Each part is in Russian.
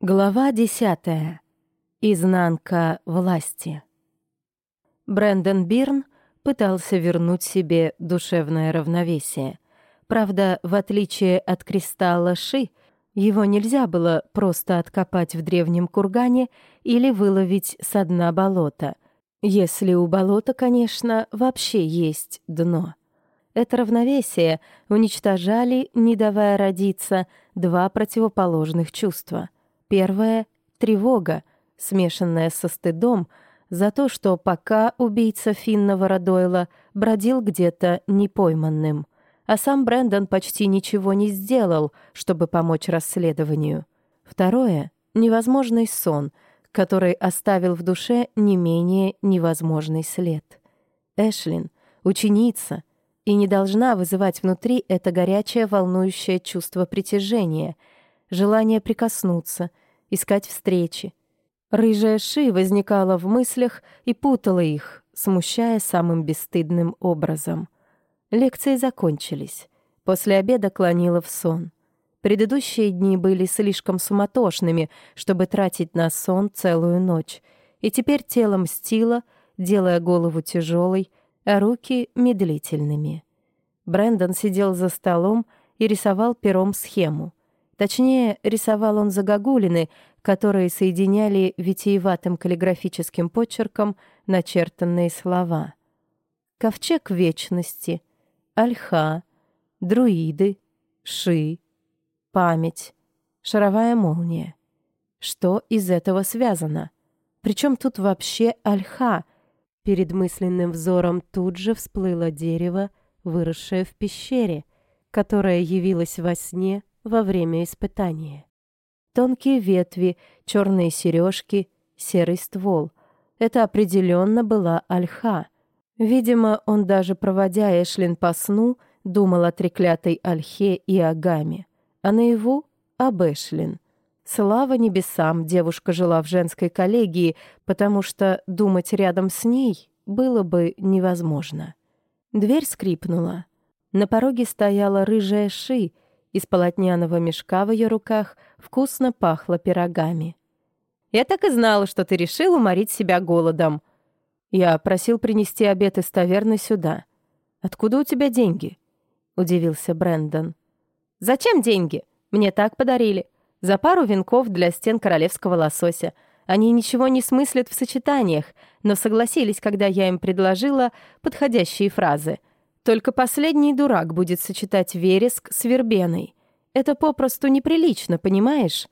Глава 10. Изнанка власти. Брэндон Бирн пытался вернуть себе душевное равновесие. Правда, в отличие от кристалла Ши, его нельзя было просто откопать в древнем кургане или выловить со дна болота. Если у болота, конечно, вообще есть дно. Это равновесие уничтожали, не давая родиться, два противоположных чувства. Первое — тревога, смешанная со стыдом за то, что пока убийца Финнова Дойла бродил где-то непойманным, а сам Брэндон почти ничего не сделал, чтобы помочь расследованию. Второе — невозможный сон, который оставил в душе не менее невозможный след. Эшлин — ученица, и не должна вызывать внутри это горячее волнующее чувство притяжения, желание прикоснуться, искать встречи. Рыжая Ши возникала в мыслях и путала их, смущая самым бесстыдным образом. Лекции закончились. После обеда клонила в сон. Предыдущие дни были слишком суматошными, чтобы тратить на сон целую ночь, и теперь тело мстило, делая голову тяжелой, а руки медлительными. Брэндон сидел за столом и рисовал пером схему. Точнее, рисовал он загогулины, которые соединяли витиеватым каллиграфическим почерком начертанные слова. Ковчег вечности, ольха, друиды, Ши, память, шаровая молния. Что из этого связано? Причем тут вообще ольха? Перед мысленным взором тут же всплыло дерево, выросшее в пещере, которое явилось во сне во время испытания. Тонкие ветви, черные сережки, серый ствол. Это определенно была ольха. Видимо, он даже, проводя Эшлин по сну, думал о треклятой ольхе и о гамме, а наяву — об Эшлин. Слава небесам, девушка жила в женской коллегии, потому что думать рядом с ней было бы невозможно. Дверь скрипнула. На пороге стояла рыжая Ши, из полотняного мешка в ее руках вкусно пахло пирогами. «Я так и знала, что ты решил уморить себя голодом. Я просил принести обед из таверны сюда. Откуда у тебя деньги?» — удивился Брэндон. «Зачем деньги? Мне так подарили. За пару венков для стен королевского лосося. Они ничего не смыслят в сочетаниях, но согласились, когда я им предложила подходящие фразы. Только последний дурак будет сочетать вереск с вербеной. Это попросту неприлично, понимаешь?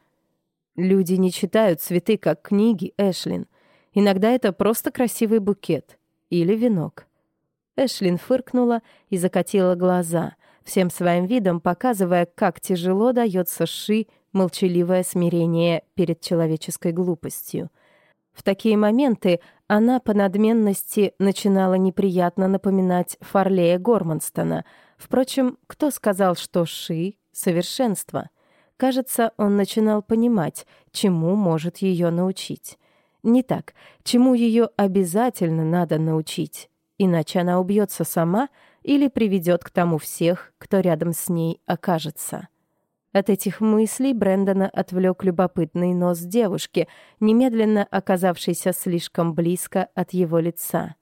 Люди не читают цветы как книги, Эшлин. Иногда это просто красивый букет. Или венок». Эшлин фыркнула и закатила глаза, всем своим видом показывая, как тяжело дается Ши молчаливое смирение перед человеческой глупостью. В такие моменты она по надменности начинала неприятно напоминать Фарлея Горманстона. Впрочем, кто сказал, что Ши — совершенство? Кажется, он начинал понимать, чему может ее научить. Не так, чему ее обязательно надо научить, иначе она убьется сама или приведет к тому всех, кто рядом с ней окажется. От этих мыслей Брэндона отвлек любопытный нос девушки, немедленно оказавшейся слишком близко от его лица.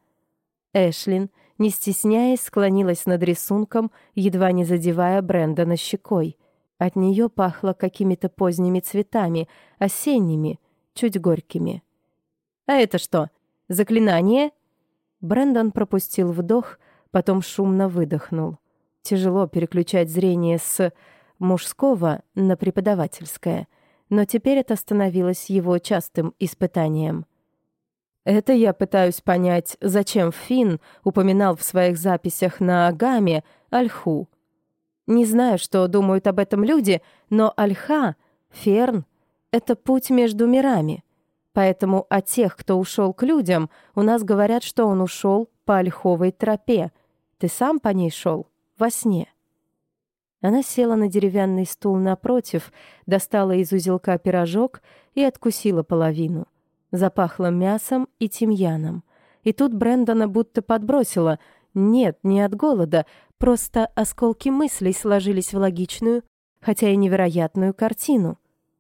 Эшлин, не стесняясь, склонилась над рисунком, едва не задевая Брэндона щекой. От нее пахло какими-то поздними цветами, осенними, чуть горькими. «А это что, заклинание?» Брэндон пропустил вдох, потом шумно выдохнул. Тяжело переключать зрение с мужского на преподавательское, но теперь это становилось его частым испытанием. Это я пытаюсь понять, зачем Финн упоминал в своих записях на гамме ольху. Не знаю, что думают об этом люди, но ольха, ферн — это путь между мирами. Поэтому о тех, кто ушел к людям, у нас говорят, что он ушел по ольховой тропе. Ты сам по ней шел во сне. Она села на деревянный стул напротив, достала из узелка пирожок и откусила половину. Запахло мясом и тимьяном. И тут Брэндона будто подбросила. Нет, не от голода, просто осколки мыслей сложились в логичную, хотя и невероятную картину.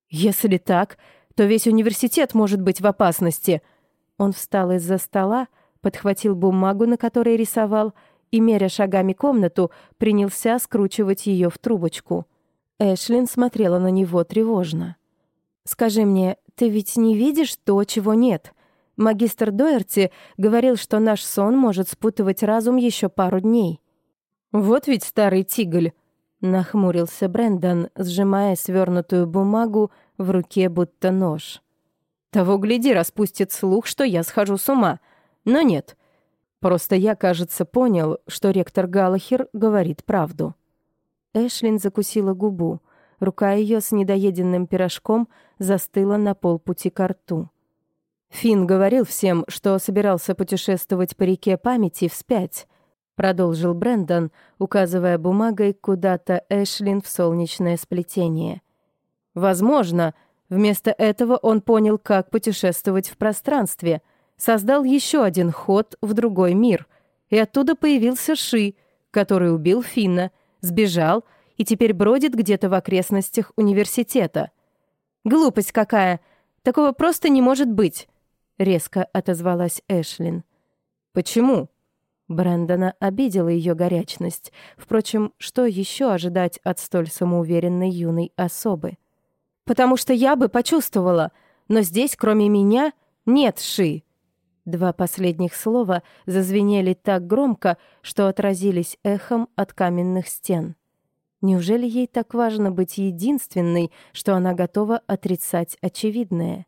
Если так, то весь университет может быть в опасности. Он встал из-за стола, подхватил бумагу, на которой рисовал, и, меря шагами комнату, принялся скручивать ее в трубочку. Эшлин смотрела на него тревожно. «Скажи мне, ты ведь не видишь то, чего нет? Магистр Доерти говорил, что наш сон может спутывать разум еще пару дней». «Вот ведь старый тиголь!» — нахмурился Брэндон, сжимая свернутую бумагу в руке, будто нож. «Того гляди, распустит слух, что я схожу с ума. Но нет. Просто я, кажется, понял, что ректор Галлахер говорит правду». Эшлин закусила губу. Рука ее с недоеденным пирожком застыла на полпути ко рту. «Финн говорил всем, что собирался путешествовать по реке памяти вспять», — продолжил Брэндон, указывая бумагой куда-то Эшлин в солнечное сплетение. «Возможно, вместо этого он понял, как путешествовать в пространстве, создал еще один ход в другой мир, и оттуда появился Ши, который убил Финна, сбежал и теперь бродит где-то в окрестностях университета». «Глупость какая! Такого просто не может быть!» — резко отозвалась Эшлин. «Почему?» Брэндона обидела ее горячность. Впрочем, что еще ожидать от столь самоуверенной юной особы? «Потому что я бы почувствовала, но здесь, кроме меня, нет Ши». Два последних слова зазвенели так громко, что отразились эхом от каменных стен. Неужели ей так важно быть единственной, что она готова отрицать очевидное?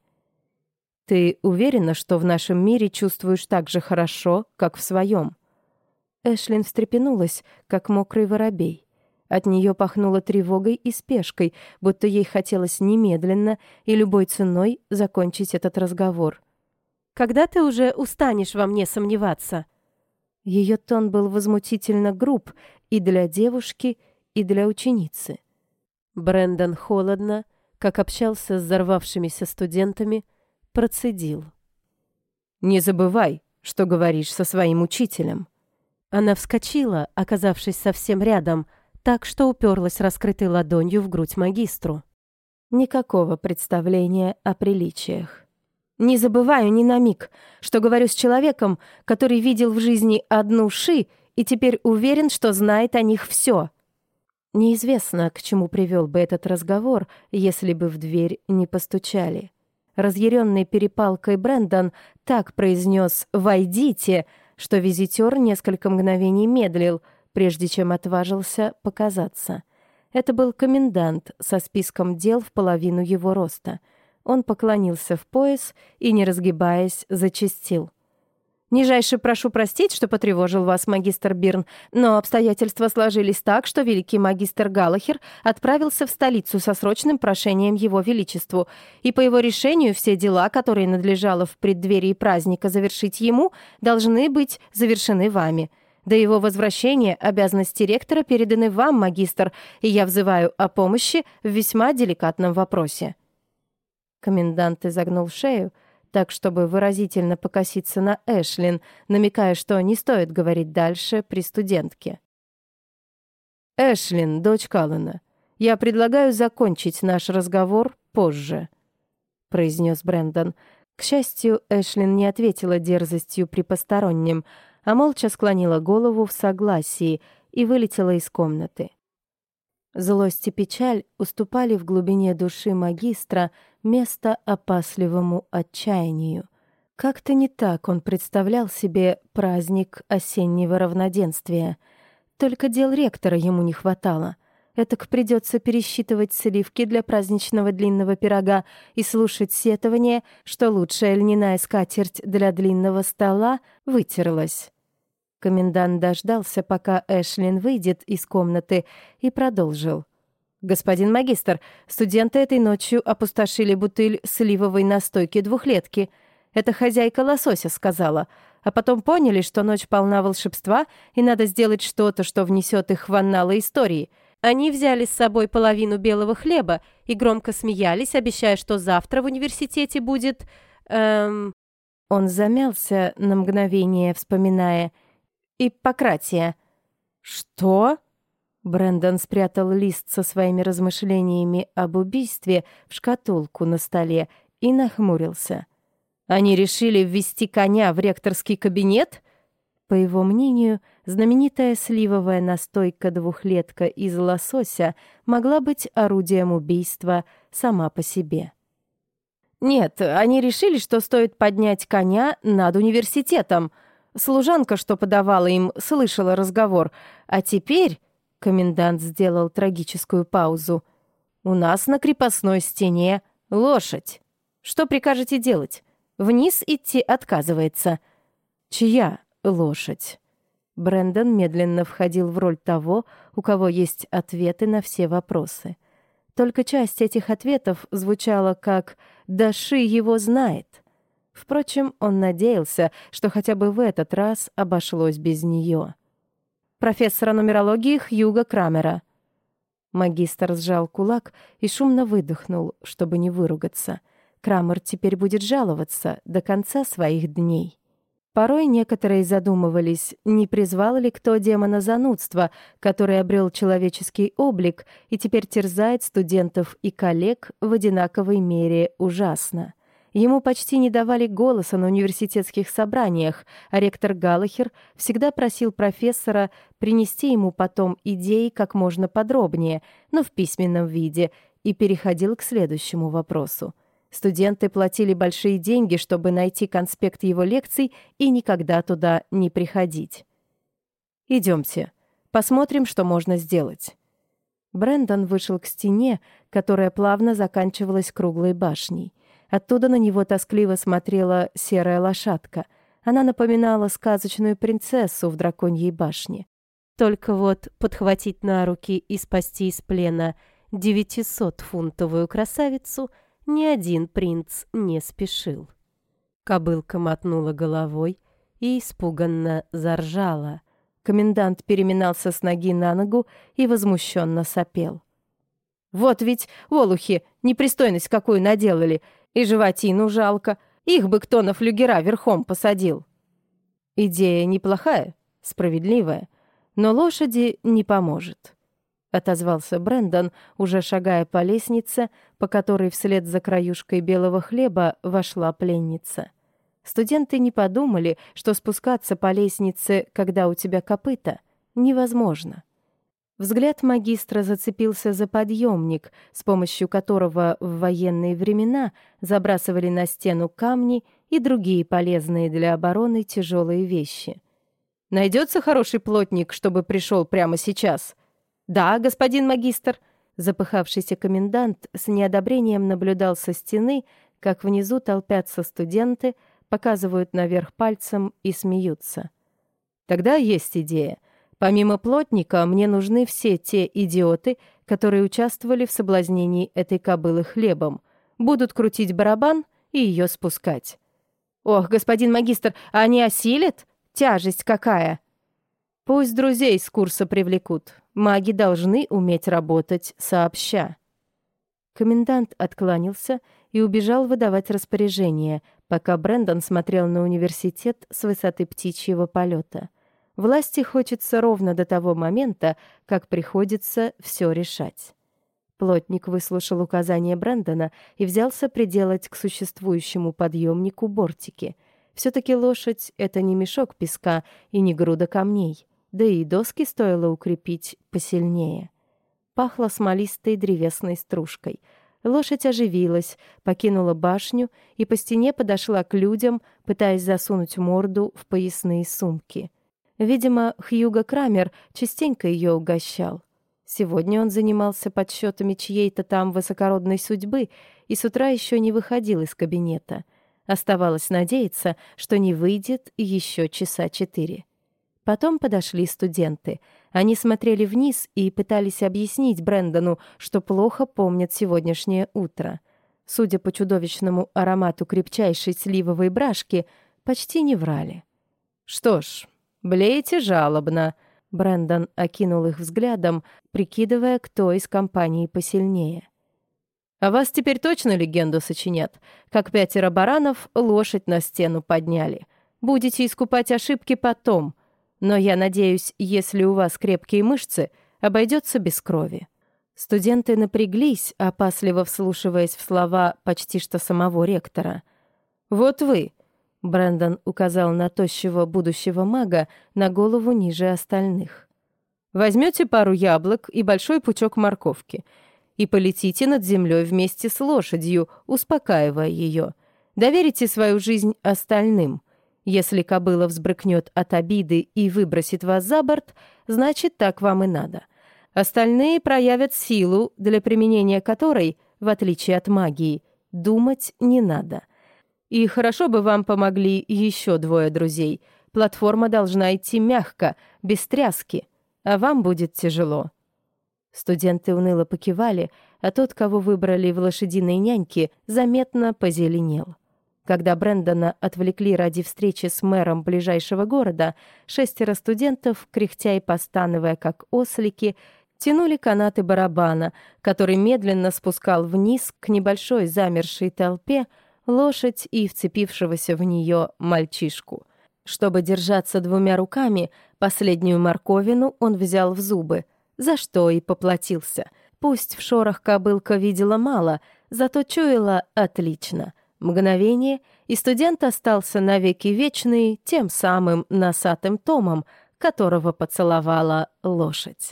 «Ты уверена, что в нашем мире чувствуешь так же хорошо, как в своем?» Эшлин встрепенулась, как мокрый воробей. От нее пахнуло тревогой и спешкой, будто ей хотелось немедленно и любой ценой закончить этот разговор. «Когда ты уже устанешь во мне сомневаться?» Ее тон был возмутительно груб и для девушки, и для ученицы. Брэндон холодно, как общался с взорвавшимися студентами, процедил: «Не забывай, что говоришь со своим учителем». Она вскочила, оказавшись совсем рядом, так что уперлась раскрытой ладонью в грудь магистру. Никакого представления о приличиях. «Не забываю ни на миг, что говорю с человеком, который видел в жизни одну Ши и теперь уверен, что знает о них все». Неизвестно, к чему привел бы этот разговор, если бы в дверь не постучали. Разъяренный перепалкой Брэндон так произнес «Войдите», что визитер несколько мгновений медлил, прежде чем отважился показаться. Это был комендант со списком дел в половину его роста. Он поклонился в пояс и, не разгибаясь, зачастил: «Нижайше прошу простить, что потревожил вас, магистр Бирн, но обстоятельства сложились так, что великий магистр Галлахер отправился в столицу со срочным прошением его величеству, и по его решению все дела, которые надлежало в преддверии праздника завершить ему, должны быть завершены вами. До его возвращения обязанности ректора переданы вам, магистр, и я взываю о помощи в весьма деликатном вопросе». Комендант изогнул шею так, чтобы выразительно покоситься на Эшлин, намекая, что не стоит говорить дальше при студентке. «Эшлин, дочь Каллана, я предлагаю закончить наш разговор позже», — произнес Брэндон. К счастью, Эшлин не ответила дерзостью при постороннем, а молча склонила голову в согласии и вылетела из комнаты. Злость и печаль уступали в глубине души магистра место опасливому отчаянию. Как-то не так он представлял себе праздник осеннего равноденствия. Только дел ректора ему не хватало. Этак придется пересчитывать сливки для праздничного длинного пирога и слушать сетование, что лучшая льняная скатерть для длинного стола вытерлась. Комендант дождался, пока Эшлин выйдет из комнаты, и продолжил: «Господин магистр, студенты этой ночью опустошили бутыль сливовой настойки двухлетки. Это хозяйка лосося сказала. А потом поняли, что ночь полна волшебства, и надо сделать что-то, что внесет их в анналы истории. Они взяли с собой половину белого хлеба и громко смеялись, обещая, что завтра в университете будет... Он замялся на мгновение, вспоминая... Иппократия». «Что?» Брэндон спрятал лист со своими размышлениями об убийстве в шкатулку на столе и нахмурился. «Они решили ввести коня в ректорский кабинет?» По его мнению, знаменитая сливовая настойка-двухлетка из лосося могла быть орудием убийства сама по себе. «Нет, они решили, что стоит поднять коня над университетом. Служанка, что подавала им, слышала разговор. А теперь...» — комендант сделал трагическую паузу. «У нас на крепостной стене лошадь. Что прикажете делать? Вниз идти отказывается». «Чья лошадь?» Брэндон медленно входил в роль того, у кого есть ответы на все вопросы. Только часть этих ответов звучала как «Да Ши его знает». Впрочем, он надеялся, что хотя бы в этот раз обошлось без нее. «Профессора нумерологии Хьюга Крамера». Магистр сжал кулак и шумно выдохнул, чтобы не выругаться. Крамер теперь будет жаловаться до конца своих дней. Порой некоторые задумывались, не призвал ли кто демона занудства, который обрел человеческий облик и теперь терзает студентов и коллег в одинаковой мере ужасно. Ему почти не давали голоса на университетских собраниях, а ректор Галлахер всегда просил профессора принести ему потом идеи как можно подробнее, но в письменном виде, и переходил к следующему вопросу. Студенты платили большие деньги, чтобы найти конспект его лекций и никогда туда не приходить. «Идемте, посмотрим, что можно сделать». Брэндон вышел к стене, которая плавно заканчивалась круглой башней. Оттуда на него тоскливо смотрела серая лошадка. Она напоминала сказочную принцессу в драконьей башне. Только вот подхватить на руки и спасти из плена 900-фунтовую красавицу ни один принц не спешил. Кобылка мотнула головой и испуганно заржала. Комендант переминался с ноги на ногу и возмущенно сопел. «Вот ведь, олухи, непристойность какую наделали! И животину жалко. Их бы кто на флюгера верхом посадил». «Идея неплохая, справедливая, но лошади не поможет», — отозвался Брэндон, уже шагая по лестнице, по которой вслед за краюшкой белого хлеба вошла пленница. Студенты не подумали, что спускаться по лестнице, когда у тебя копыта, невозможно. Взгляд магистра зацепился за подъемник, с помощью которого в военные времена забрасывали на стену камни и другие полезные для обороны тяжелые вещи. «Найдется хороший плотник, чтобы пришел прямо сейчас?» «Да, господин магистр». Запыхавшийся комендант с неодобрением наблюдал со стены, как внизу толпятся студенты, показывают наверх пальцем и смеются. «Тогда есть идея. Помимо плотника, мне нужны все те идиоты, которые участвовали в соблазнении этой кобылы хлебом. Будут крутить барабан и ее спускать». «Ох, господин магистр, а они осилят? Тяжесть какая!» «Пусть друзей с курса привлекут. Маги должны уметь работать сообща». Комендант откланялся и убежал выдавать распоряжение, пока Брэндон смотрел на университет с высоты птичьего полета. Власти хочется ровно до того момента, как приходится все решать. Плотник выслушал указание Брэндона и взялся приделать к существующему подъемнику бортики. Все-таки лошадь — это не мешок песка и не груда камней, да и доски стоило укрепить посильнее. Пахло смолистой древесной стружкой. Лошадь оживилась, покинула башню и по стене подошла к людям, пытаясь засунуть морду в поясные сумки. Видимо, Хьюго Крамер частенько ее угощал. Сегодня он занимался подсчетами чьей-то там высокородной судьбы и с утра еще не выходил из кабинета. Оставалось надеяться, что не выйдет еще часа 4. Потом подошли студенты. Они смотрели вниз и пытались объяснить Брэндону, что плохо помнят сегодняшнее утро. Судя по чудовищному аромату крепчайшей сливовой брашки, почти не врали. «Что ж, блеете жалобно», — Брэндон окинул их взглядом, прикидывая, кто из компании посильнее. «А вас теперь точно легенду сочинят? Как 5 баранов лошадь на стену подняли. Будете искупать ошибки потом. Но я надеюсь, если у вас крепкие мышцы, обойдется без крови. Студенты напряглись, опасливо вслушиваясь в слова почти что самого ректора. «Вот вы», — Брэндон указал на тощего будущего мага на голову ниже остальных. «Возьмете пару яблок и большой пучок морковки и полетите над землей вместе с лошадью, успокаивая ее. Доверите свою жизнь остальным. Если кобыла взбрыкнет от обиды и выбросит вас за борт, значит, так вам и надо. Остальные проявят силу, для применения которой, в отличие от магии, думать не надо. И хорошо бы вам помогли еще 2 друзей. Платформа должна идти мягко, без тряски, а вам будет тяжело». Студенты уныло покивали, а тот, кого выбрали в лошадиной няньке, заметно позеленел. Когда Брэндона отвлекли ради встречи с мэром ближайшего города, 6 студентов, кряхтя и постановая как ослики, тянули канаты барабана, который медленно спускал вниз к небольшой замершей толпе лошадь и вцепившегося в нее мальчишку. Чтобы держаться 2 руками, последнюю морковину он взял в зубы, за что и поплатился. Пусть в шорох кобылка видела мало, зато чуяла отлично. Мгновение, и студент остался навеки вечный тем самым носатым Томом, которого поцеловала лошадь.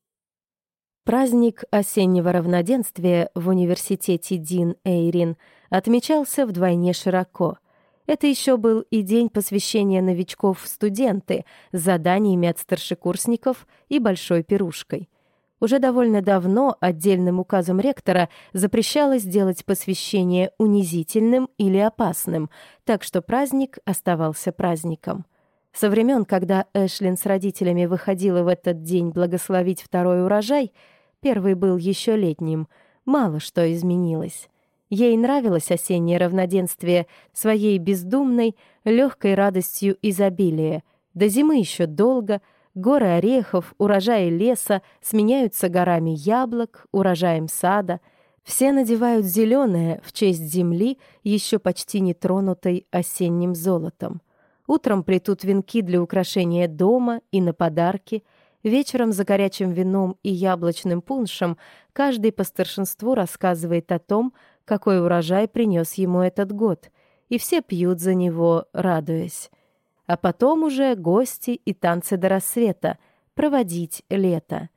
Праздник осеннего равноденствия в университете Дин Эйрин отмечался вдвойне широко. Это еще был и день посвящения новичков в студенты с заданиями от старшекурсников и большой пирушкой. Уже довольно давно отдельным указом ректора запрещалось делать посвящение унизительным или опасным, так что праздник оставался праздником. Со времен, когда Эшлин с родителями выходила в этот день благословить 2-й урожай, первый был еще летним, мало что изменилось. Ей нравилось осеннее равноденствие своей бездумной, легкой радостью изобилия. До зимы еще долго, горы орехов, урожаи леса сменяются горами яблок, урожаем сада. Все надевают зеленое в честь земли, еще почти не тронутой осенним золотом. Утром плетут венки для украшения дома и на подарки. Вечером за горячим вином и яблочным пуншем каждый по старшинству рассказывает о том, какой урожай принес ему этот год, и все пьют за него, радуясь. А потом уже гости и танцы до рассвета, проводить лето.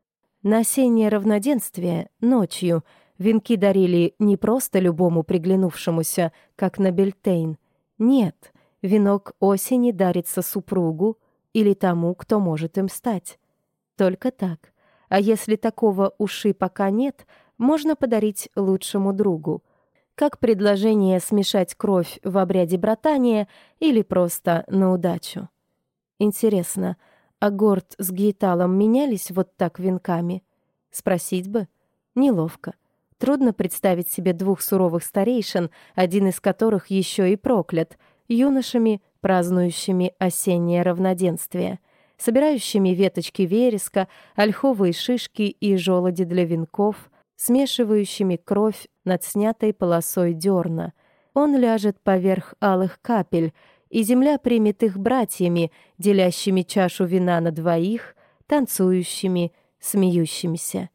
На осеннее равноденствие, ночью, венки дарили не просто любому приглянувшемуся, как на Бельтейн. Нет, венок осени дарится супругу или тому, кто может им стать. Только так. А если такого уши пока нет, можно подарить лучшему другу. Как предложение смешать кровь в обряде братания или просто на удачу. Интересно, а Горд с Гейталом менялись вот так венками? Спросить бы. Неловко. Трудно представить себе 2 суровых старейшин, один из которых еще и проклят, юношами, празднующими осеннее равноденствие, собирающими веточки вереска, ольховые шишки и желуди для венков, смешивающими кровь над снятой полосой дерна. Он ляжет поверх алых капель, и земля примет их братьями, делящими чашу вина на 2, танцующими, смеющимися.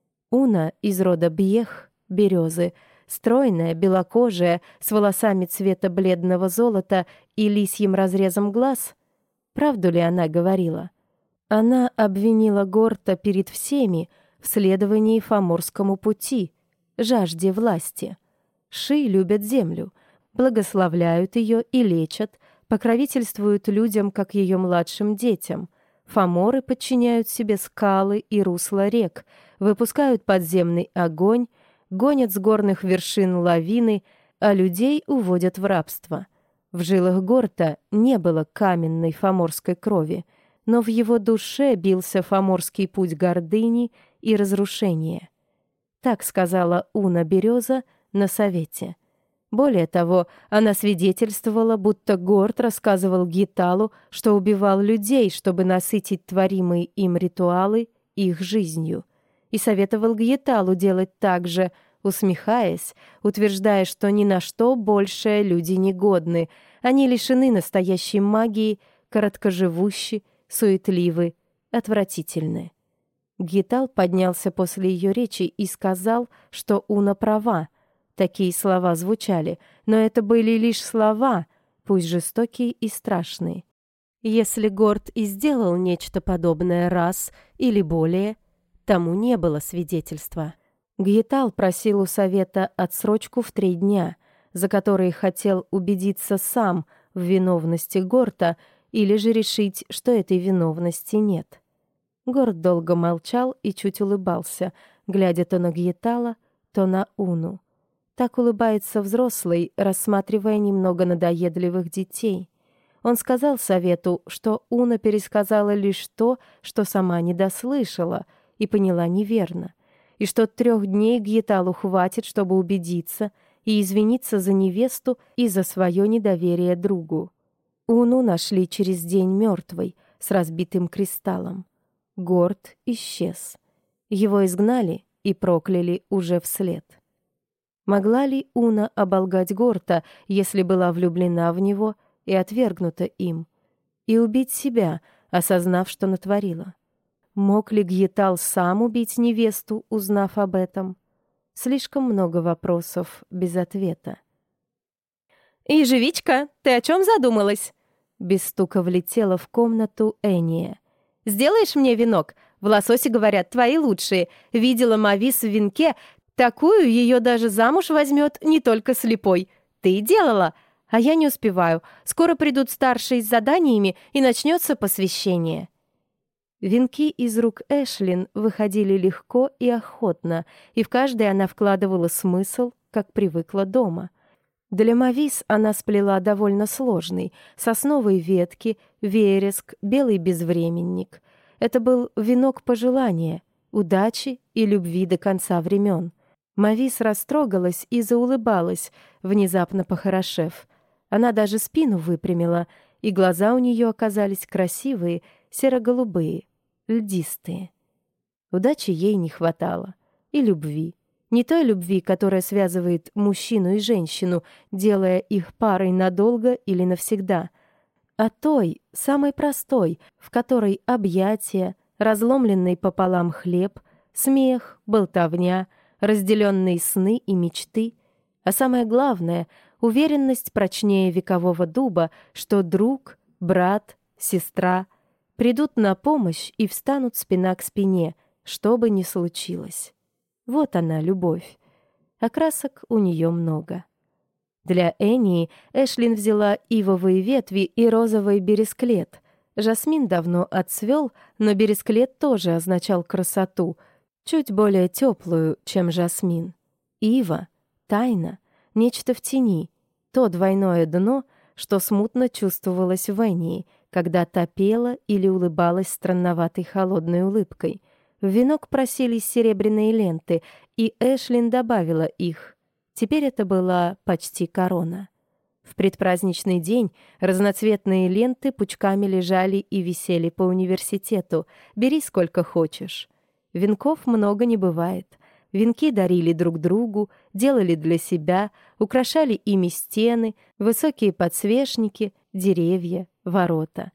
Уна из рода Бьех, березы, стройная, белокожая, с волосами цвета бледного золота и лисьим разрезом глаз. Правду ли она говорила? Она обвинила Горта перед всеми в следовании Фоморскому пути, жажде власти. Ши любят землю, благословляют ее и лечат, покровительствуют людям, как ее младшим детям. Фоморы подчиняют себе скалы и русла рек, выпускают подземный огонь, гонят с горных вершин лавины, а людей уводят в рабство. В жилах Горта не было каменной фоморской крови, но в его душе бился фоморский путь гордыни и разрушения. Так сказала Уна Береза на совете. Более того, она свидетельствовала, будто Горд рассказывал Гейталу, что убивал людей, чтобы насытить творимые им ритуалы их жизнью, и советовал Гейталу делать так же, усмехаясь, утверждая, что ни на что больше люди не годны, они лишены настоящей магии, короткоживущи, суетливы, отвратительны. Гитал поднялся после ее речи и сказал, что Уна права. Такие слова звучали, но это были лишь слова, пусть жестокие и страшные. Если Горд и сделал нечто подобное раз или более, тому не было свидетельства. Гьетал просил у совета отсрочку в 3 дня, за которые хотел убедиться сам в виновности Горта или же решить, что этой виновности нет. Горд долго молчал и чуть улыбался, глядя то на Гьетала, то на Уну. Так улыбается взрослый, рассматривая немного надоедливых детей. Он сказал совету, что Уна пересказала лишь то, что сама не дослышала и поняла неверно, и что 3 дней Гьеталу хватит, чтобы убедиться и извиниться за невесту и за свое недоверие другу. Уну нашли через день мертвой, с разбитым кристаллом. Горд исчез. Его изгнали и прокляли уже вслед. Могла ли Уна оболгать Горта, если была влюблена в него и отвергнута им, и убить себя, осознав, что натворила? Мог ли Гьетал сам убить невесту, узнав об этом? Слишком много вопросов без ответа. «Ежевичка, ты о чем задумалась?» Без стука влетела в комнату Эния. «Сделаешь мне венок? В Лососе, говорят, твои лучшие. Видела Мавис в венке. Такую ее даже замуж возьмет не только слепой. Ты делала? А я не успеваю. Скоро придут старшие с заданиями, и начнется посвящение». Венки из рук Эшлин выходили легко и охотно, и в каждый она вкладывала смысл, как привыкла дома. Для Мавис она сплела довольно сложный: сосновые ветки, вереск, белый безвременник. Это был венок пожелания, удачи и любви до конца времен. Мавис растрогалась и заулыбалась, внезапно похорошев. Она даже спину выпрямила, и глаза у нее оказались красивые, серо-голубые, льдистые. Удачи ей не хватало, и любви. Не той любви, которая связывает мужчину и женщину, делая их парой надолго или навсегда, а той, самой простой, в которой объятия, разломленный пополам хлеб, смех, болтовня, разделенные сны и мечты, а самое главное — уверенность прочнее векового дуба, что друг, брат, сестра придут на помощь и встанут спина к спине, что бы ни случилось. Вот она, любовь. А красок у нее много. Для Энии Эшлин взяла ивовые ветви и розовый бересклет. Жасмин давно отцвел, но бересклет тоже означал красоту, чуть более теплую, чем жасмин. Ива — тайна, нечто в тени, то двойное дно, что смутно чувствовалось в Энии, когда та пела или улыбалась странноватой холодной улыбкой. В венок просились серебряные ленты, и Эшлин добавила их. Теперь это была почти корона. В предпраздничный день разноцветные ленты пучками лежали и висели по университету. Бери сколько хочешь. Венков много не бывает. Венки дарили друг другу, делали для себя, украшали ими стены, высокие подсвечники, деревья, ворота.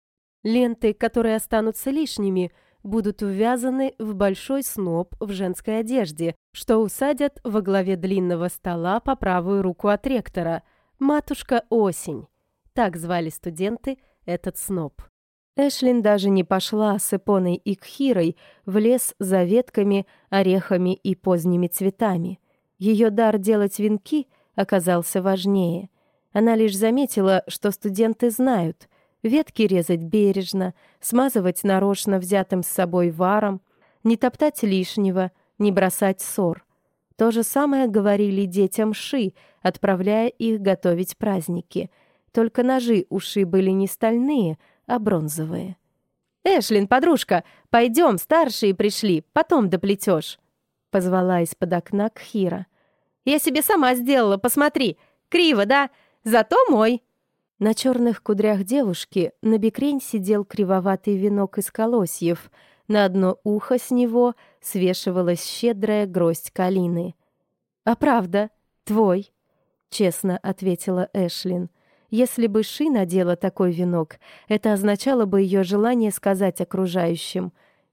Ленты, которые останутся лишними, будут увязаны в большой сноп в женской одежде, что усадят во главе длинного стола по правую руку от ректора. «Матушка Осень». Так звали студенты этот сноп. Эшлин даже не пошла с Эпоной и Кхирой в лес за ветками, орехами и поздними цветами. Ее дар делать венки оказался важнее. Она лишь заметила, что студенты знают — ветки резать бережно, смазывать нарочно взятым с собой варом, не топтать лишнего, не бросать ссор. То же самое говорили детям Ши, отправляя их готовить праздники. Только ножи у Ши были не стальные, а бронзовые. «Эшлин, подружка, пойдем, старшие пришли, потом доплетешь», — позвала из-под окна Кхира. «Я себе сама сделала, посмотри. Криво, да? Зато мой». На черных кудрях девушки на бекрень сидел кривоватый венок из колосьев. На одно ухо с него свешивалась щедрая гроздь калины. «А правда, твой», — честно ответила Эшлин. Если бы Ши надела такой венок, это означало бы ее желание сказать окружающим: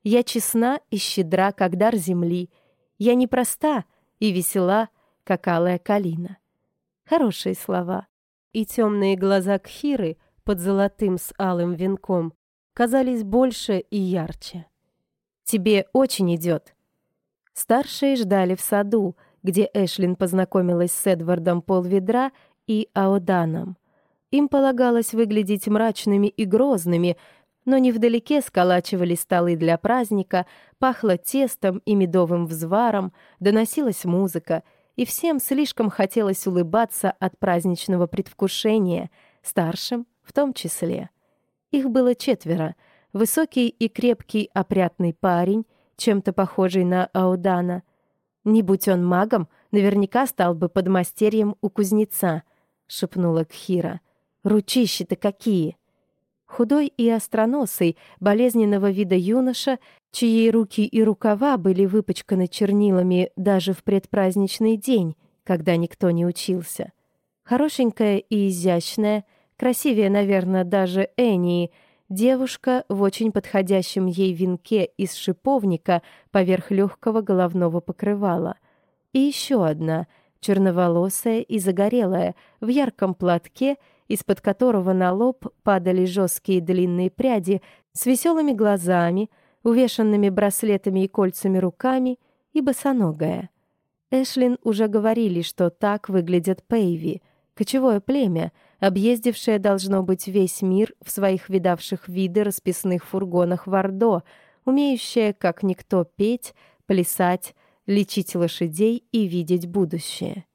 Я честна и щедра, как дар земли. Я непроста и весела, как алая калина. Хорошие слова. И темные глаза Кхиры под золотым с алым венком казались больше и ярче. «Тебе очень идет». Старшие ждали в саду, где Эшлин познакомилась с Эдвардом Полведра и Аоданом. Им полагалось выглядеть мрачными и грозными, но невдалеке сколачивали столы для праздника, пахло тестом и медовым взваром, доносилась музыка, и всем слишком хотелось улыбаться от праздничного предвкушения, старшим в том числе. Их было 4: высокий и крепкий опрятный парень, чем-то похожий на Аодана. «Не будь он магом, наверняка стал бы подмастерьем у кузнеца», — шепнула Кхира. «Ручищи-то какие!» Худой и остроносый, болезненного вида юноша, чьи руки и рукава были выпачканы чернилами даже в предпраздничный день, когда никто не учился. Хорошенькая и изящная, красивее, наверное, даже Энии, девушка в очень подходящем ей венке из шиповника поверх легкого головного покрывала. И еще одна, черноволосая и загорелая, в ярком платке, из-под которого на лоб падали жесткие длинные пряди, с веселыми глазами, увешанными браслетами и кольцами руками, и босоногая. Эшлин уже говорили, что так выглядят пейви, кочевое племя, объездившее, должно быть, весь мир в своих видавших виды расписных фургонах Вардо, умеющее, как никто, петь, плясать, лечить лошадей и видеть будущее.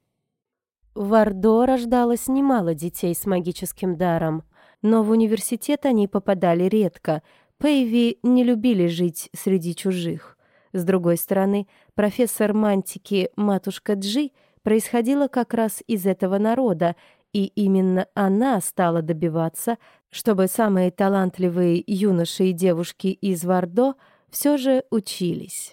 В Вардо рождалось немало детей с магическим даром, но в университет они попадали редко. Пейви не любили жить среди чужих. С другой стороны, профессор мантики матушка Джи происходила как раз из этого народа, и именно она стала добиваться, чтобы самые талантливые юноши и девушки из Вардо все же учились.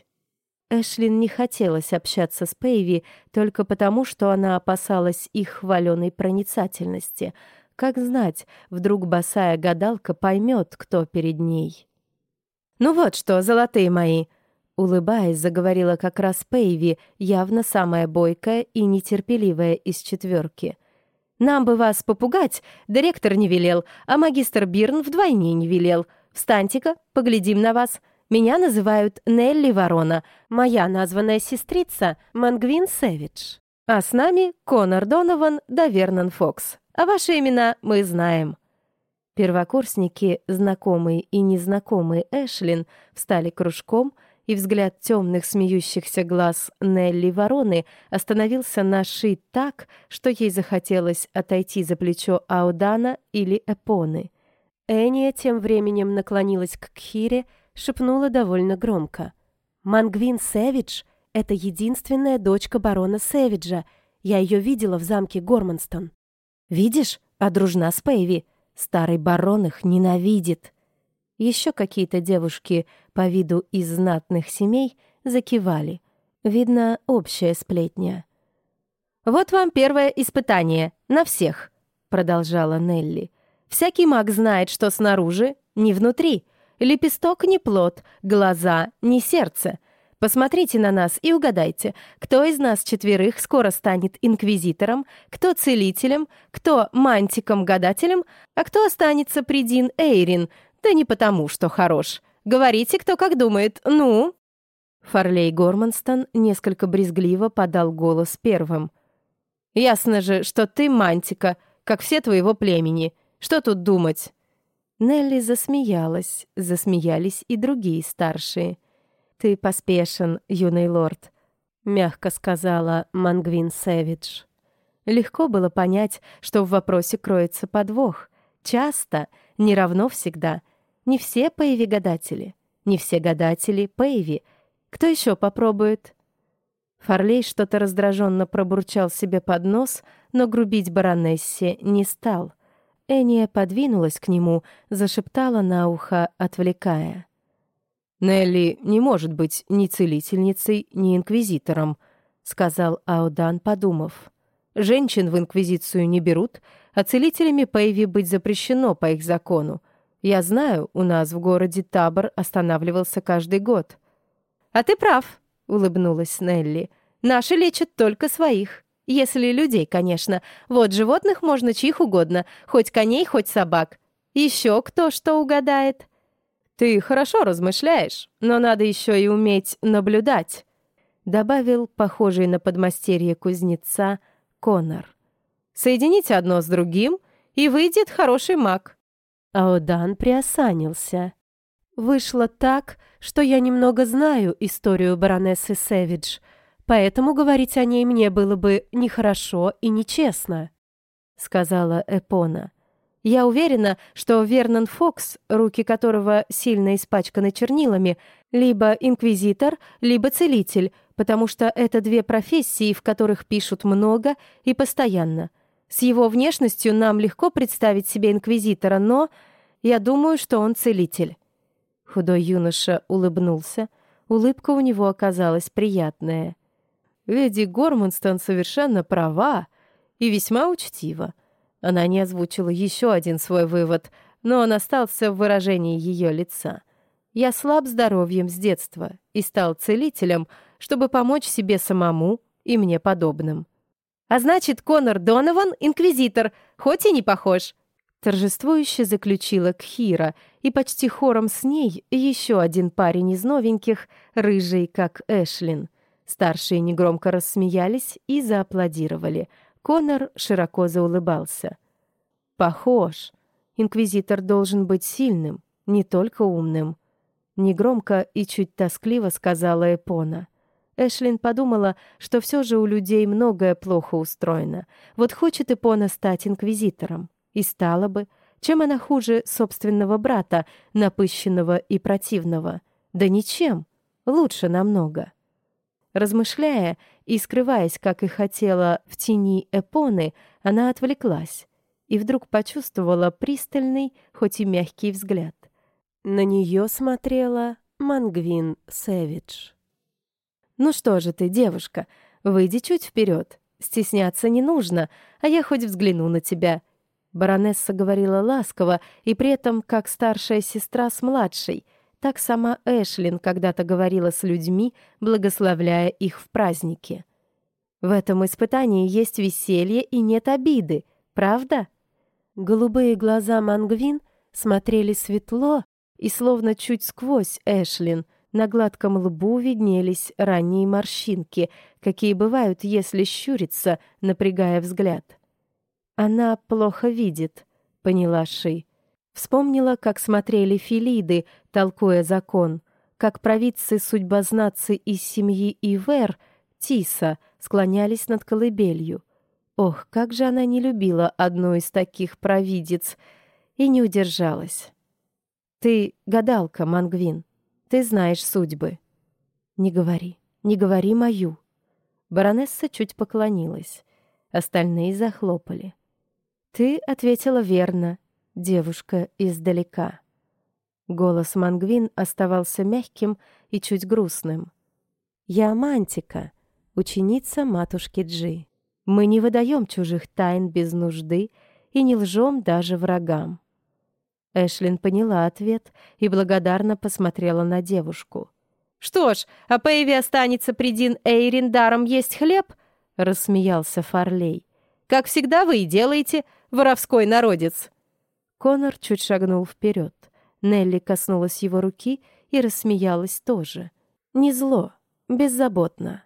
Эшлин не хотелось общаться с Пейви только потому, что она опасалась их хваленой проницательности. Как знать, вдруг босая гадалка поймет, кто перед ней. «Ну вот что, золотые мои!» Улыбаясь, заговорила как раз Пейви, явно самая бойкая и нетерпеливая из 4. «Нам бы вас попугать, директор не велел, а магистр Бирн вдвойне не велел. Встаньте-ка, поглядим на вас. Меня называют Нелли Ворона, моя названная сестрица Мангвин Сэвидж. А с нами Конор Донован да Вернон Фокс. А ваши имена мы знаем». Первокурсники, знакомые и незнакомые Эшлин, встали кружком, и взгляд темных смеющихся глаз Нелли Вороны остановился на Ши так, что ей захотелось отойти за плечо Аодана или Эпоны. Эния тем временем наклонилась к Кхире, шепнула довольно громко. «Мангвин Сэвидж — это единственная дочка барона Сэвиджа. Я ее видела в замке Горманстон». «Видишь, а дружна с Пейви. Старый барон их ненавидит». Еще какие-то девушки по виду из знатных семей закивали. Видно, общая сплетня. «Вот вам первое испытание. На всех», — продолжала Нелли. «Всякий маг знает, что снаружи, не внутри. Лепесток не плод, глаза не сердце. Посмотрите на нас и угадайте, кто из нас 4 скоро станет инквизитором, кто целителем, кто мантиком-гадателем, а кто останется при Дин Эйрин, да не потому, что хорош. Говорите, кто как думает, ну?» Фарлей Горманстон несколько брезгливо подал голос первым. «Ясно же, что ты мантика, как все твоего племени. Что тут думать?» Нелли засмеялась, засмеялись и другие старшие. «Ты поспешен, юный лорд», — мягко сказала Мангвин Сэвидж. Легко было понять, что в вопросе кроется подвох. Часто, не равно всегда. Не все Пейви-гадатели, не все гадатели Пейви. Кто еще попробует? Фарлей что-то раздраженно пробурчал себе под нос, но грубить баронессе не стал. Эния подвинулась к нему, зашептала на ухо, отвлекая. «Нелли не может быть ни целительницей, ни инквизитором», — сказал Аодан, подумав. «Женщин в инквизицию не берут, а целителями Пейви быть запрещено по их закону. Я знаю, у нас в городе табор останавливался каждый год». «А ты прав», — улыбнулась Нелли. «Наши лечат только своих. Если людей, конечно. Вот животных можно чьих угодно, хоть коней, хоть собак. Еще кто что угадает». «Ты хорошо размышляешь, но надо еще и уметь наблюдать», — добавил похожий на подмастерье кузнеца Конор. «Соедините одно с другим, и выйдет хороший маг». Аодан приосанился. «Вышло так, что я немного знаю историю баронессы Сэвидж, поэтому говорить о ней мне было бы нехорошо и нечестно», — сказала Эпона. «Я уверена, что Вернон Фокс, руки которого сильно испачканы чернилами, либо инквизитор, либо целитель, потому что это две профессии, в которых пишут много и постоянно. С его внешностью нам легко представить себе инквизитора, но я думаю, что он целитель». Худой юноша улыбнулся. Улыбка у него оказалась приятная. «Леди Гормонстон совершенно права и весьма учтива». Она не озвучила еще один свой вывод, но он остался в выражении ее лица. «Я слаб здоровьем с детства и стал целителем, чтобы помочь себе самому и мне подобным». «А значит, Конор Донован — инквизитор, хоть и не похож», — торжествующе заключила Кхира, и почти хором с ней еще один парень из новеньких, рыжий, как Эшлин. Старшие негромко рассмеялись и зааплодировали. Конор широко заулыбался. «Похож. Инквизитор должен быть сильным, не только умным», — негромко и чуть тоскливо сказала Эпона. Эшлин подумала, что все же у людей многое плохо устроено. Вот хочет Эпона стать инквизитором. И стала бы. Чем она хуже собственного брата, напыщенного и противного? Да ничем. Лучше намного. Размышляя и скрываясь, как и хотела, в тени Эпоны, она отвлеклась и вдруг почувствовала пристальный, хоть и мягкий взгляд. На нее смотрела Мангвин Сэвидж. «Ну что же ты, девушка, выйди чуть вперед. Стесняться не нужно, а я хоть взгляну на тебя». Баронесса говорила ласково и при этом как старшая сестра с младшей. Так сама Эшлин когда-то говорила с людьми, благословляя их в празднике. В этом испытании есть веселье и нет обиды, правда? Голубые глаза Мангвин смотрели светло и словно чуть сквозь Эшлин. На гладком лбу виднелись ранние морщинки, какие бывают, если щуриться, напрягая взгляд. «Она плохо видит», — поняла Ши. Вспомнила, как смотрели филиды, толкуя закон, как провидцы-судьбознатцы из семьи Ивер, Тиса, склонялись над колыбелью. Ох, как же она не любила одну из таких провидиц и не удержалась. «Ты гадалка, Мангвин, ты знаешь судьбы». «Не говори мою». Баронесса чуть поклонилась. Остальные захлопали. «Ты ответила верно, девушка издалека». Голос Мангвин оставался мягким и чуть грустным. «Я Мантика, ученица матушки Джи. Мы не выдаем чужих тайн без нужды и не лжем даже врагам». Эшлин поняла ответ и благодарно посмотрела на девушку. «Что ж, а Пейви останется при Дин Эйрин даром есть хлеб?» — рассмеялся Фарлей. «Как всегда вы и делаете, воровской народец!» Конор чуть шагнул вперед. Нелли коснулась его руки и рассмеялась тоже. Не зло, беззаботно.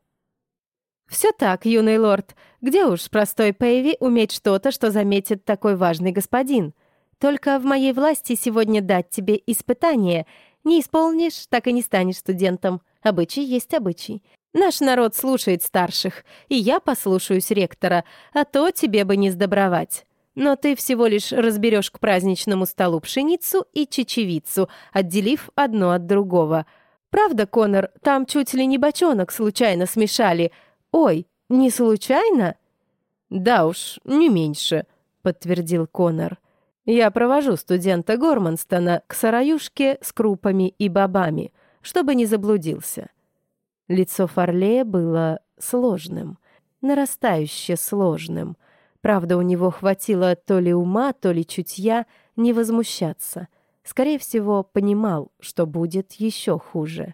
«Все так, юный лорд. Где уж простой Пейви уметь что-то, что заметит такой важный господин? Только в моей власти сегодня дать тебе испытание. Не исполнишь, так и не станешь студентом. Обычай есть обычай. Наш народ слушает старших, и я послушаюсь ректора, а то тебе бы не сдобровать. Но ты всего лишь разберешь к праздничному столу пшеницу и чечевицу, отделив одно от другого. Правда, Конор, там чуть ли не бочонок случайно смешали. Ой, не случайно?» «Да уж, не меньше», — подтвердил Конор. «Я провожу студента Гормонстона к сыроюшке с крупами и бобами, чтобы не заблудился». Лицо Фарлея было сложным, нарастающе сложным. Правда, у него хватило то ли ума, то ли чутья не возмущаться. Скорее всего, понимал, что будет еще хуже.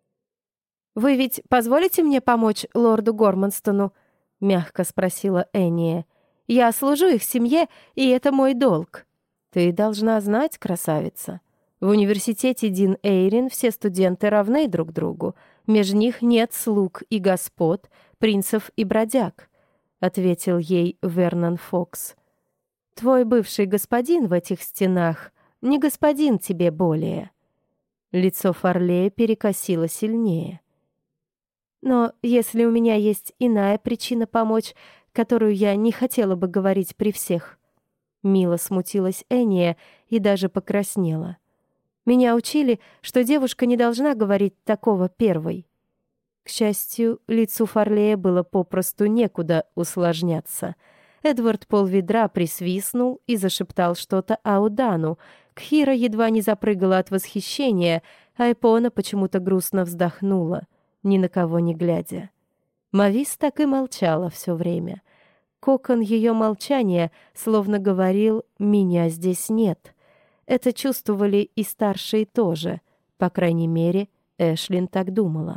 «Вы ведь позволите мне помочь лорду Гормонстону?» — мягко спросила Энния. «Я служу их семье, и это мой долг». «Ты должна знать, красавица. В университете Дин Эйрин все студенты равны друг другу. Между них нет слуг и господ, принцев и бродяг», — ответил ей Вернон Фокс. «Твой бывший господин в этих стенах не господин тебе более». Лицо Фарлея перекосило сильнее. «Но если у меня есть иная причина помочь, которую я не хотела бы говорить при всех...» Мило смутилась Энния и даже покраснела. «Меня учили, что девушка не должна говорить такого первой». К счастью, лицу Фарлея было попросту некуда усложняться. Эдвард полведра присвистнул и зашептал что-то Аудану. Кхира едва не запрыгала от восхищения, а Эпона почему-то грустно вздохнула, ни на кого не глядя. Мавис так и молчала все время. Кокон ее молчания словно говорил «меня здесь нет». Это чувствовали и старшие тоже. По крайней мере, Эшлин так думала.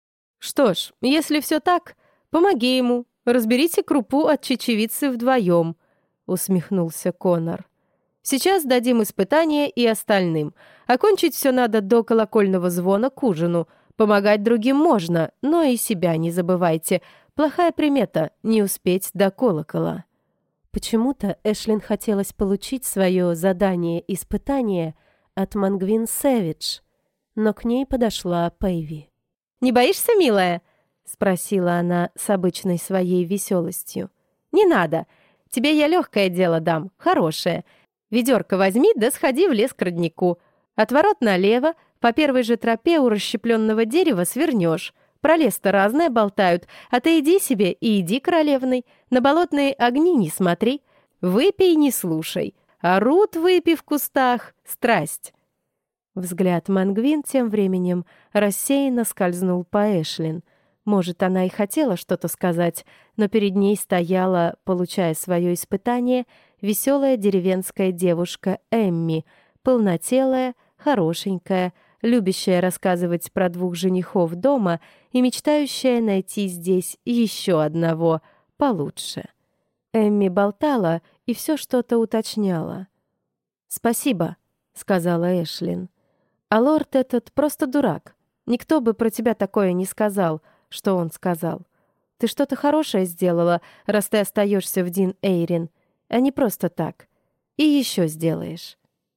«Что ж, если все так, помоги ему. Разберите крупу от чечевицы вдвоем», — усмехнулся Конор. «Сейчас дадим испытание и остальным. Окончить все надо до колокольного звона к ужину. Помогать другим можно, но и себя не забывайте. Плохая примета — не успеть до колокола». Почему-то Эшлин хотелось получить свое задание-испытание от Мангвин Сэвидж, но к ней подошла Пейви. «Не боишься, милая?» — спросила она с обычной своей веселостью. «Не надо. Тебе я легкое дело дам, хорошее. Ведерко возьми, да сходи в лес к роднику. От ворот налево, по первой же тропе у расщепленного дерева свернешь. Про лес-то разное болтают, а ты иди себе и иди, королевной. На болотные огни не смотри. Выпей, не слушай. Орут выпей в кустах. Страсть». Взгляд Мангвин тем временем рассеянно скользнул по Эшлин. Может, она и хотела что-то сказать, но перед ней стояла, получая свое испытание, веселая деревенская девушка Эмми, полнотелая, хорошенькая, любящая рассказывать про двух женихов дома и мечтающая найти здесь еще одного, получше. Эмми болтала и все что-то уточняла. «Спасибо», — сказала Эшлин. «А лорд этот просто дурак. Никто бы про тебя такое не сказал, что он сказал. Ты что-то хорошее сделала, раз ты остаешься в Дин Эйрин, а не просто так. И еще сделаешь».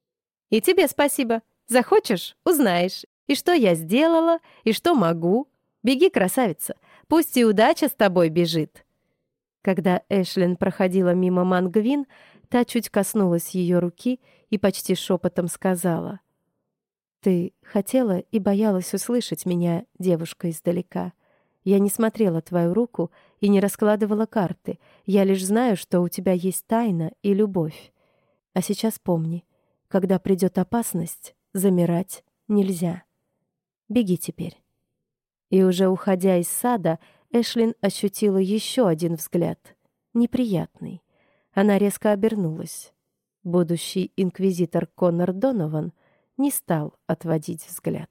«И тебе спасибо. Захочешь — узнаешь. И что я сделала, и что могу. Беги, красавица. Пусть и удача с тобой бежит». Когда Эшлин проходила мимо Мангвин, та чуть коснулась ее руки и почти шепотом сказала: «Ты хотела и боялась услышать меня, девушка издалека. Я не смотрела твою руку и не раскладывала карты. Я лишь знаю, что у тебя есть тайна и любовь. А сейчас помни, когда придет опасность, замирать нельзя. Беги теперь». И уже уходя из сада, Эшлин ощутила еще один взгляд. Неприятный. Она резко обернулась. Будущий инквизитор Конор Донован не стал отводить взгляд.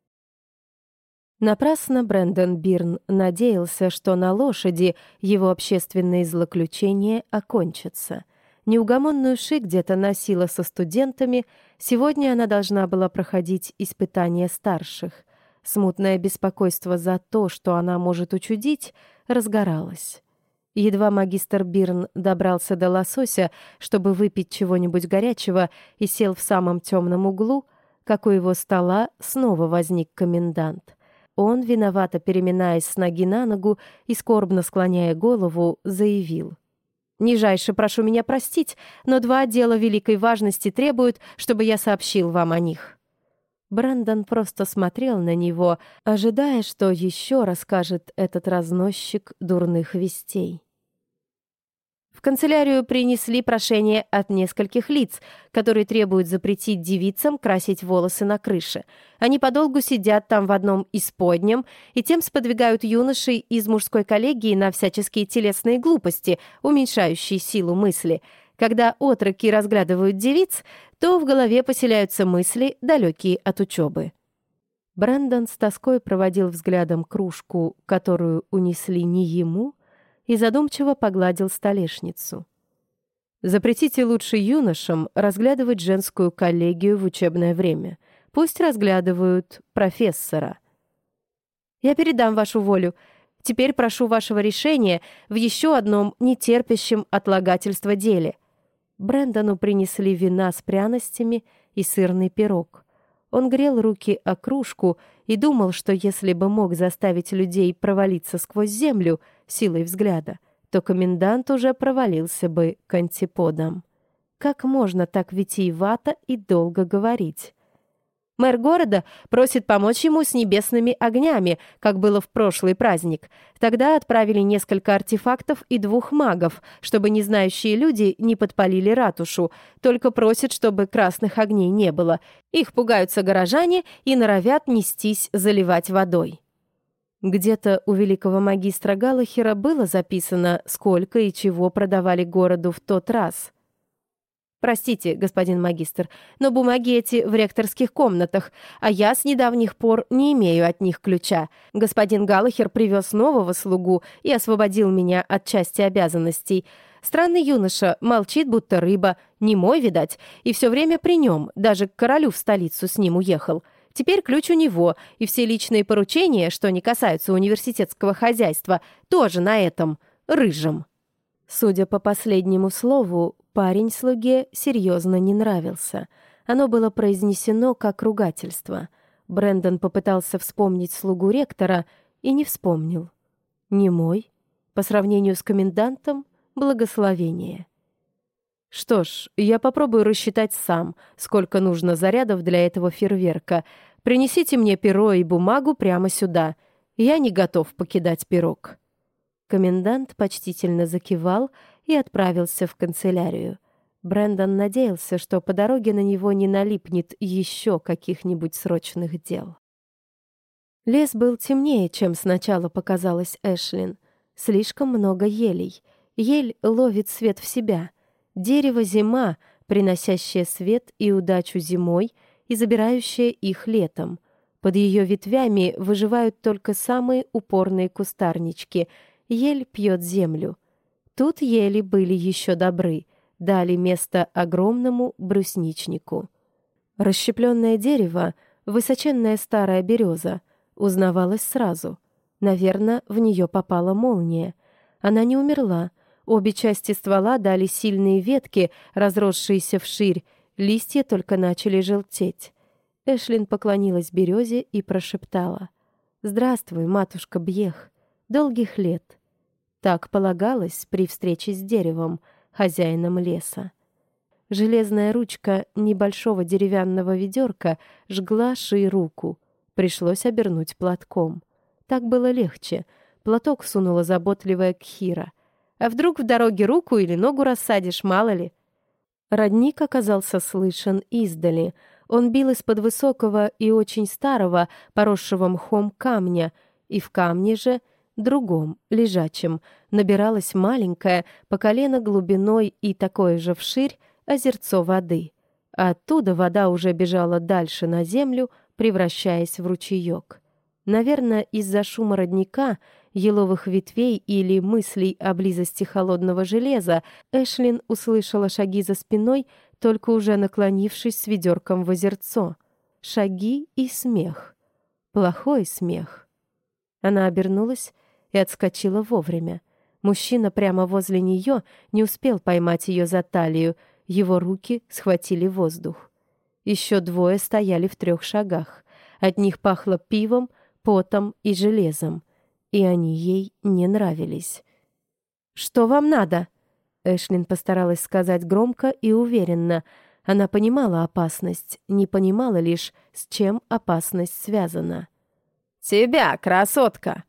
Напрасно Брэндон Бирн надеялся, что на лошади его общественные злоключения окончатся. Неугомонную Ши где-то носила со студентами, сегодня она должна была проходить испытания старших. Смутное беспокойство за то, что она может учудить, разгоралось. Едва магистр Бирн добрался до лосося, чтобы выпить чего-нибудь горячего, и сел в самом темном углу, как у его стола снова возник комендант. Он, виновато переминаясь с ноги на ногу и скорбно склоняя голову, заявил: «Нижайше прошу меня простить, но 2 дела великой важности требуют, чтобы я сообщил вам о них». Брэндон просто смотрел на него, ожидая, что еще расскажет этот разносчик дурных вестей. В канцелярию принесли прошение от нескольких лиц, которые требуют запретить девицам красить волосы на крыше. Они подолгу сидят там в одном исподнем и тем сподвигают юношей из мужской коллегии на всяческие телесные глупости, уменьшающие силу мысли. Когда отроки разглядывают девиц, то в голове поселяются мысли, далекие от учебы. Брэндон с тоской проводил взглядом кружку, которую унесли не ему, и задумчиво погладил столешницу. Запретите лучше юношам разглядывать женскую коллегию в учебное время. Пусть разглядывают профессора. Я передам вашу волю. Теперь прошу вашего решения в еще одном нетерпящем отлагательства деле. Брэндону принесли вина с пряностями и сырный пирог. Он грел руки о кружку и думал, что если бы мог заставить людей провалиться сквозь землю силой взгляда, то комендант уже провалился бы к антиподам. Как можно так витиевато и долго говорить? Мэр города просит помочь ему с небесными огнями, как было в прошлый праздник. Тогда отправили несколько артефактов и 2 магов, чтобы незнающие люди не подпалили ратушу. Только просят, чтобы красных огней не было. Их пугаются горожане и норовят нестись заливать водой. Где-то у великого магистра Галлахера было записано, сколько и чего продавали городу в тот раз. Простите, господин магистр, но бумаги эти в ректорских комнатах, а я с недавних пор не имею от них ключа. Господин Галлахер привез нового слугу и освободил меня от части обязанностей. Странный юноша, молчит, будто рыба, немой, видать, и все время при нем, даже к королю в столицу с ним уехал. Теперь ключ у него, и все личные поручения, что не касаются университетского хозяйства, тоже на этом, рыжем. Судя по последнему слову, парень слуге серьезно не нравился. Оно было произнесено как ругательство. Брэндон попытался вспомнить слугу ректора и не вспомнил. Немой, по сравнению с комендантом, благословение. Что ж, я попробую рассчитать сам, сколько нужно зарядов для этого фейерверка. Принесите мне перо и бумагу прямо сюда. Я не готов покидать пирог. Комендант почтительно закивал и отправился в канцелярию. Брэндон надеялся, что по дороге на него не налипнет еще каких-нибудь срочных дел. Лес был темнее, чем сначала показалось Эшлин. Слишком много елей. Ель ловит свет в себя. Дерево — зима, приносящая свет и удачу зимой и забирающая их летом. Под ее ветвями выживают только самые упорные кустарнички. Ель пьет землю. Тут ели были еще добры, дали место огромному брусничнику. Расщепленное дерево, высоченная старая береза, узнавалась сразу. Наверное, в нее попала молния. Она не умерла. Обе части ствола дали сильные ветки, разросшиеся вширь, листья только начали желтеть. Эшлин поклонилась березе и прошептала: «Здравствуй, матушка Бьех, долгих лет». Так полагалось при встрече с деревом, хозяином леса. Железная ручка небольшого деревянного ведерка жгла Ши руку. Пришлось обернуть платком. Так было легче. Платок сунула заботливая Кхира. А вдруг в дороге руку или ногу рассадишь, мало ли? Родник оказался слышен издали. Он бил из-под высокого и очень старого, поросшего мхом камня, и в камне же, другом, лежачем, набиралось маленькое, по колено глубиной и такое же вширь, озерцо воды. А оттуда вода уже бежала дальше на землю, превращаясь в ручеек. Наверное, из-за шума родника, еловых ветвей или мыслей о близости холодного железа Эшлин услышала шаги за спиной, только уже наклонившись с ведерком в озерцо. Шаги и смех. Плохой смех. Она обернулась и отскочила вовремя. Мужчина прямо возле нее не успел поймать ее за талию, его руки схватили воздух. Еще 2 стояли в 3 шагах. От них пахло пивом, потом и железом. И они ей не нравились. «Что вам надо?» Эшлин постаралась сказать громко и уверенно. Она понимала опасность, не понимала лишь, с чем опасность связана. «Тебя, красотка!»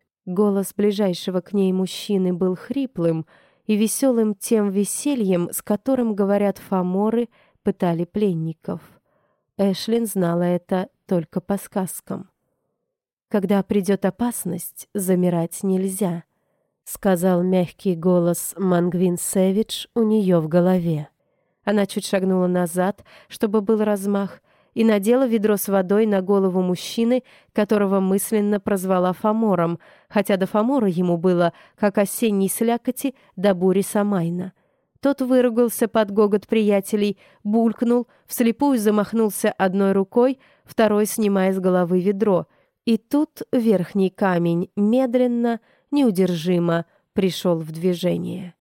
Голос ближайшего к ней мужчины был хриплым и веселым тем весельем, с которым, говорят, фаморы пытали пленников. Эшлин знала это только по сказкам. Когда придет опасность, замирать нельзя. сказал мягкий голос Мангвин Сэвидж у нее в голове. Она чуть шагнула назад, чтобы был размах, и надела ведро с водой на голову мужчины, которого мысленно прозвала Фомором, хотя до Фомора ему было, как осенней слякоти до бури Самайна. Тот выругался под гогот приятелей, булькнул, вслепую замахнулся одной рукой, второй снимая с головы ведро. И тут верхний камень медленно, неудержимо пришел в движение.